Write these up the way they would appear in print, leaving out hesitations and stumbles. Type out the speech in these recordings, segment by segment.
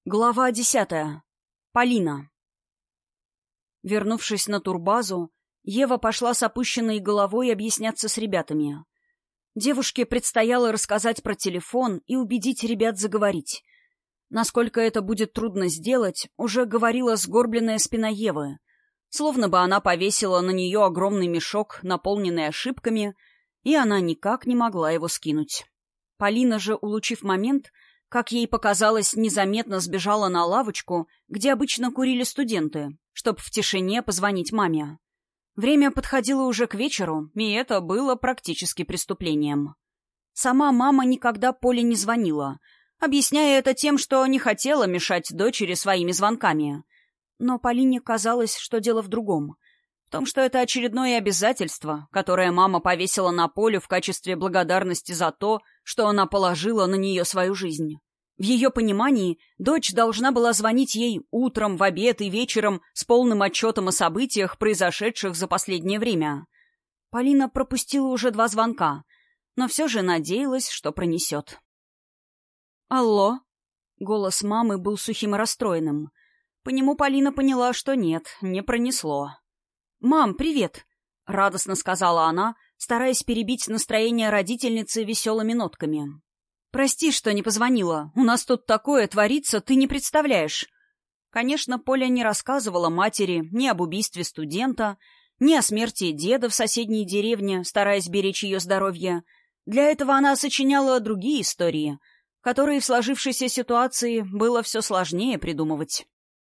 Глава 10. Полина. Вернувшись на турбазу, Ева пошла с опущенной головой объясняться с ребятами. Девушке предстояло рассказать про телефон и убедить ребят заговорить. Насколько это будет трудно сделать, уже говорила сгорбленная спина Евы. Словно бы она повесила на нее огромный мешок, наполненный ошибками, и она никак не могла его скинуть. Полина же, улучив момент, как ей показалось, незаметно сбежала на лавочку, где обычно курили студенты, чтобы в тишине позвонить маме. Время подходило уже к вечеру, и это было практически преступлением. Сама мама никогда Поле не звонила, объясняя это тем, что не хотела мешать дочери своими звонками. Но Полине казалось, что дело в другом. В том, что это очередное обязательство, которое мама повесила на Полю в качестве благодарности за то, что она положила на нее свою жизнь. В ее понимании дочь должна была звонить ей утром, в обед и вечером с полным отчетом о событиях, произошедших за последнее время. Полина пропустила уже 2 звонка, но все же надеялась, что пронесет. «Алло?» Голос мамы был сухим и расстроенным. По нему Полина поняла, что нет, не пронесло. «Мам, привет!» — радостно сказала она, стараясь перебить настроение родительницы веселыми нотками. «Прости, что не позвонила. У нас тут такое творится, ты не представляешь». Конечно, Поля не рассказывала матери ни об убийстве студента, ни о смерти деда в соседней деревне, стараясь беречь ее здоровье. Для этого она сочиняла другие истории, которые в сложившейся ситуации было все сложнее придумывать.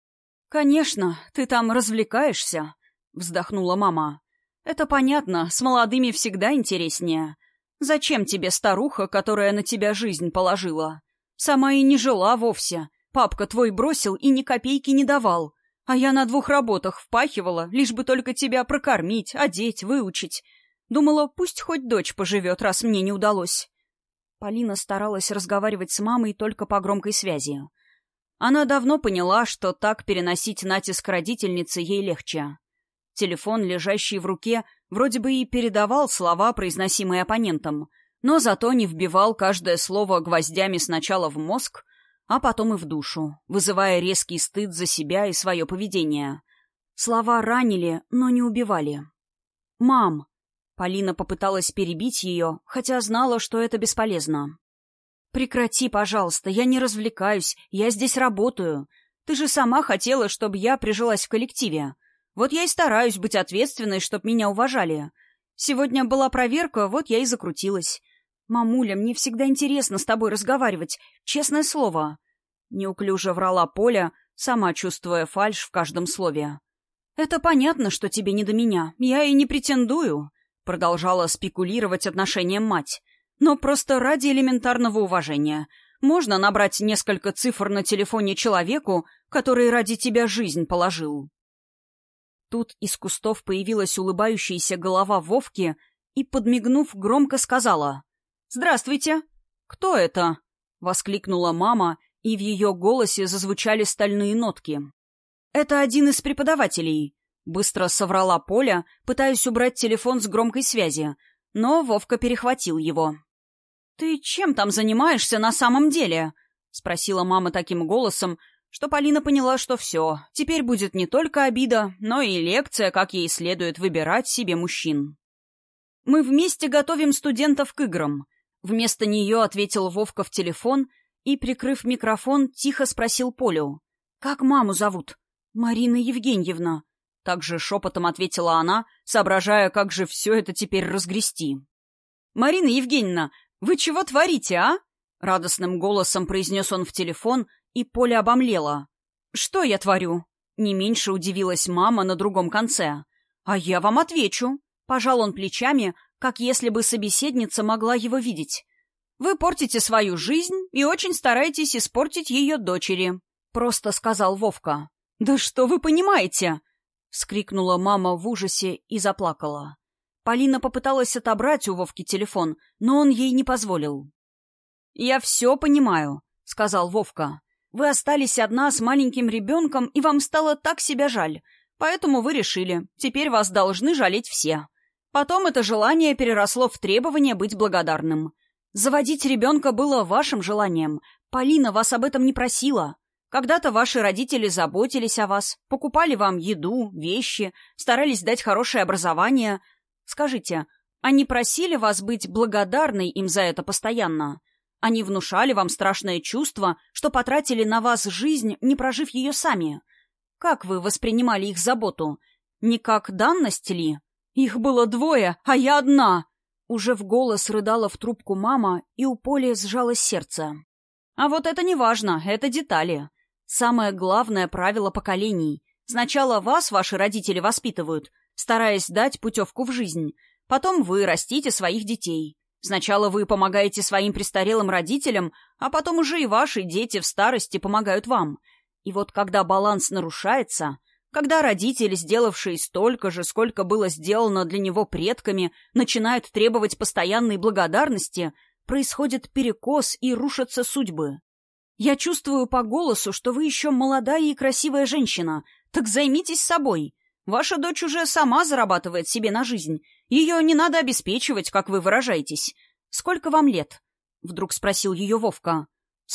«Конечно, ты там развлекаешься», — вздохнула мама. «Это понятно, с молодыми всегда интереснее. Зачем тебе старуха, которая на тебя жизнь положила? Сама и не жила вовсе. Папка твой бросил и ни копейки не давал. А я на 2 работах впахивала, лишь бы только тебя прокормить, одеть, выучить. Думала, пусть хоть дочь поживет, раз мне не удалось». Полина старалась разговаривать с мамой только по громкой связи. Она давно поняла, что так переносить натиск родительницы ей легче. Телефон, лежащий в руке, вроде бы и передавал слова, произносимые оппонентом, но зато не вбивал каждое слово гвоздями сначала в мозг, а потом и в душу, вызывая резкий стыд за себя и свое поведение. Слова ранили, но не убивали. «Мам!» Полина попыталась перебить ее, хотя знала, что это бесполезно. «Прекрати, пожалуйста, я не развлекаюсь, я здесь работаю. Ты же сама хотела, чтобы я прижилась в коллективе. Вот я и стараюсь быть ответственной, чтобы меня уважали. Сегодня была проверка, вот я и закрутилась. Мамуля, мне всегда интересно с тобой разговаривать, честное слово». Неуклюже врала Поля, сама чувствуя фальшь в каждом слове. «Это понятно, что тебе не до меня, я и не претендую», — продолжала спекулировать отношением мать. «Но просто ради элементарного уважения. Можно набрать несколько цифр на телефоне человеку, который ради тебя жизнь положил». Тут из кустов появилась улыбающаяся голова Вовки и, подмигнув, громко сказала: «Здравствуйте!» «Кто это?» — воскликнула мама, и в ее голосе зазвучали стальные нотки. «Это один из преподавателей», — быстро соврала Поля, пытаясь убрать телефон с громкой связи, но Вовка перехватил его. «Ты чем там занимаешься на самом деле?» — спросила мама таким голосом, что Полина поняла, что все, теперь будет не только обида, но и лекция, как ей следует выбирать себе мужчин. «Мы вместе готовим студентов к играм», — вместо нее ответил Вовка в телефон и, прикрыв микрофон, тихо спросил Полю: «Как маму зовут?» «Марина Евгеньевна», — также шепотом ответила она, соображая, как же все это теперь разгрести. «Марина Евгеньевна, вы чего творите, а?» — радостным голосом произнес он в телефон, и Поля обомлела. «Что я творю?» — не меньше удивилась мама на другом конце. «А я вам отвечу», — пожал он плечами, как если бы собеседница могла его видеть. «Вы портите свою жизнь и очень стараетесь испортить ее дочери», — просто сказал Вовка. «Да что вы понимаете?» — вскрикнула мама в ужасе и заплакала. Полина попыталась отобрать у Вовки телефон, но он ей не позволил. «Я все понимаю», — сказал Вовка. «Вы остались одна с маленьким ребенком, и вам стало так себя жаль. Поэтому вы решили, теперь вас должны жалеть все. Потом это желание переросло в требование быть благодарным. Заводить ребенка было вашим желанием. Полина вас об этом не просила. Когда-то ваши родители заботились о вас, покупали вам еду, вещи, старались дать хорошее образование. Скажите, они просили вас быть благодарной им за это постоянно? Они внушали вам страшное чувство, что потратили на вас жизнь, не прожив ее сами? Как вы воспринимали их заботу? Не как данность ли? Их было двое, а я одна!» Уже в голос рыдала в трубку мама, и у Поли сжалось сердце. «А вот это не важно, это детали. Самое главное правило поколений. Сначала вас ваши родители воспитывают, стараясь дать путевку в жизнь. Потом вы растите своих детей. Сначала вы помогаете своим престарелым родителям, а потом уже и ваши дети в старости помогают вам. И вот когда баланс нарушается, когда родители, сделавшие столько же, сколько было сделано для него предками, начинают требовать постоянной благодарности, происходит перекос и рушатся судьбы. Я чувствую по голосу, что вы еще молодая и красивая женщина. Так займитесь собой. Ваша дочь уже сама зарабатывает себе на жизнь. Ее не надо обеспечивать, как вы выражаетесь. Сколько вам лет? Вдруг спросил ее Вовка.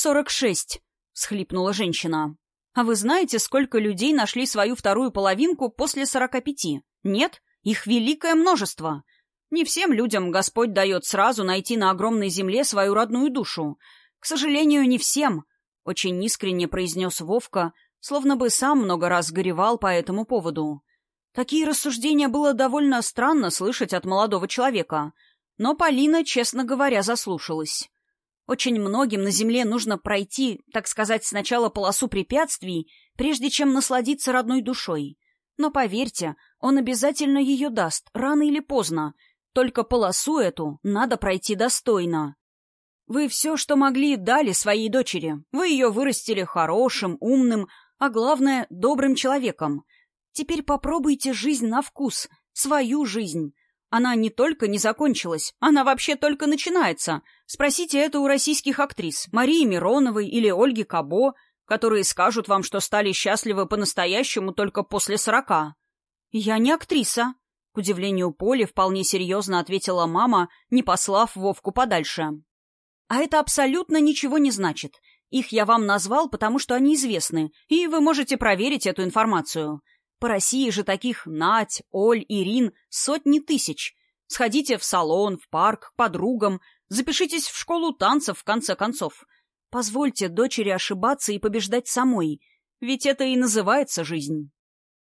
46, всхлипнула женщина. А вы знаете, сколько людей нашли свою вторую половинку после 45? Нет? Их великое множество. Не всем людям Господь дает сразу найти на огромной земле свою родную душу. К сожалению, не всем. Очень искренне произнес Вовка, словно бы сам много раз горевал по этому поводу. Такие рассуждения было довольно странно слышать от молодого человека, но Полина, честно говоря, заслушалась. Очень многим на земле нужно пройти, так сказать, сначала полосу препятствий, прежде чем насладиться родной душой. Но поверьте, он обязательно ее даст, рано или поздно. Только полосу эту надо пройти достойно. Вы все, что могли, дали своей дочери. Вы ее вырастили хорошим, умным, а главное, добрым человеком. Теперь попробуйте жизнь на вкус, свою жизнь. Она не только не закончилась, она вообще только начинается. Спросите это у российских актрис Марии Мироновой или Ольги Кабо, которые скажут вам, что стали счастливы по-настоящему только после 40. «Я не актриса», — к удивлению Поли вполне серьезно ответила мама, не послав Вовку подальше. «А это абсолютно ничего не значит. Их я вам назвал, потому что они известны, и вы можете проверить эту информацию. По России же таких Надь, Оль, Ирин сотни тысяч. Сходите в салон, в парк, к подругам, запишитесь в школу танцев, в конце концов. Позвольте дочери ошибаться и побеждать самой, ведь это и называется жизнь».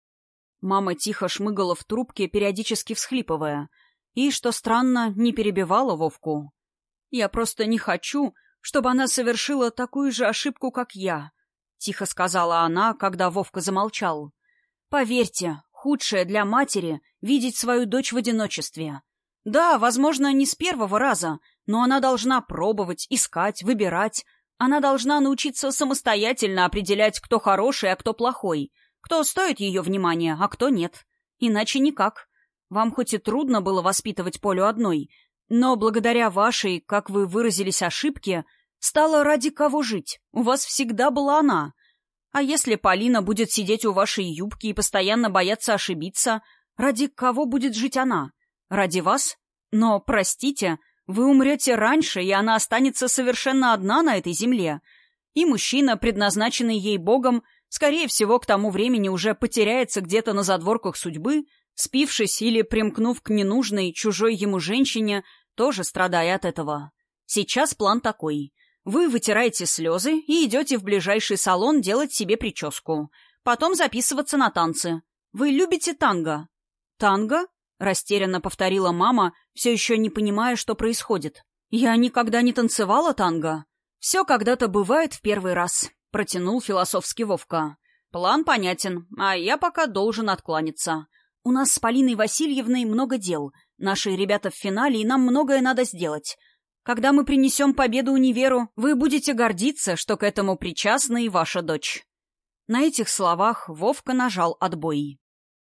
Мама тихо шмыгала в трубке, периодически всхлипывая, и, что странно, не перебивала Вовку. «Я просто не хочу, чтобы она совершила такую же ошибку, как я», — тихо сказала она, когда Вовка замолчал. «Поверьте, худшее для матери — видеть свою дочь в одиночестве. Да, возможно, не с первого раза, но она должна пробовать, искать, выбирать. Она должна научиться самостоятельно определять, кто хороший, а кто плохой, кто стоит ее внимания, а кто нет. Иначе никак. Вам хоть и трудно было воспитывать Полю одной, но благодаря вашей, как вы выразились, ошибке, стало ради кого жить. У вас всегда была она. А если Полина будет сидеть у вашей юбки и постоянно бояться ошибиться, ради кого будет жить она? Ради вас? Но, простите, вы умрете раньше, и она останется совершенно одна на этой земле. И мужчина, предназначенный ей Богом, скорее всего, к тому времени уже потеряется где-то на задворках судьбы, спившись или примкнув к ненужной, чужой ему женщине, тоже страдая от этого. Сейчас план такой. Вы вытираете слезы и идете в ближайший салон делать себе прическу. Потом записываться на танцы. Вы любите танго? Танго? Растерянно повторила мама, все еще не понимая, что происходит. Я никогда не танцевала танго. Все когда-то бывает в первый раз, протянул философски Вовка. План понятен, а я пока должен откланяться. У нас с Полиной Васильевной много дел. Наши ребята в финале, и нам многое надо сделать. Когда мы принесем победу универу, вы будете гордиться, что к этому причастна и ваша дочь». На этих словах Вовка нажал отбой.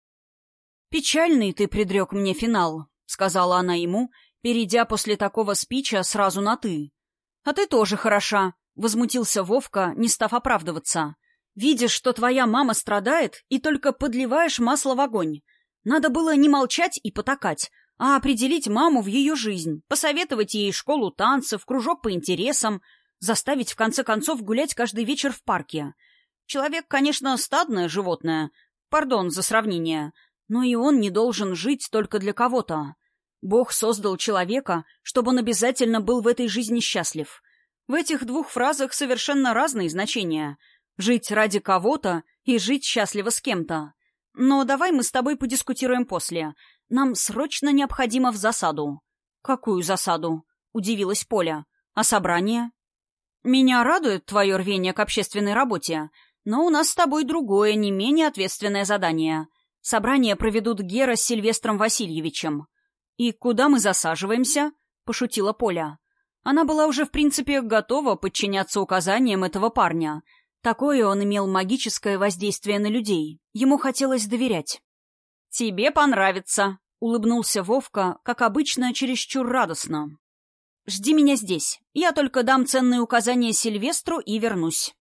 «Печальный ты предрек мне финал», — сказала она ему, перейдя после такого спича сразу на «ты». «А ты тоже хороша», — возмутился Вовка, не став оправдываться. «Видишь, что твоя мама страдает, и только подливаешь масло в огонь. Надо было не молчать и потакать, а определить маму в ее жизнь, посоветовать ей школу танцев, кружок по интересам, заставить в конце концов гулять каждый вечер в парке. Человек, конечно, стадное животное, пардон за сравнение, но и он не должен жить только для кого-то. Бог создал человека, чтобы он обязательно был в этой жизни счастлив. В этих двух фразах совершенно разные значения. Жить ради кого-то и жить счастливо с кем-то. Но давай мы с тобой подискутируем после. Нам срочно необходимо в засаду. Какую засаду? Удивилась Поля. А собрание? Меня радует твое рвение к общественной работе, но у нас с тобой другое, не менее ответственное задание. Собрание проведут Гера с Сильвестром Васильевичем. «И куда мы засаживаемся?» — пошутила Поля. Она была уже, в принципе, готова подчиняться указаниям этого парня. Такое он имел магическое воздействие на людей. Ему хотелось доверять. «Тебе понравится», — улыбнулся Вовка, как обычно, чересчур радостно. «Жди меня здесь. Я только дам ценные указания Сильвестру и вернусь».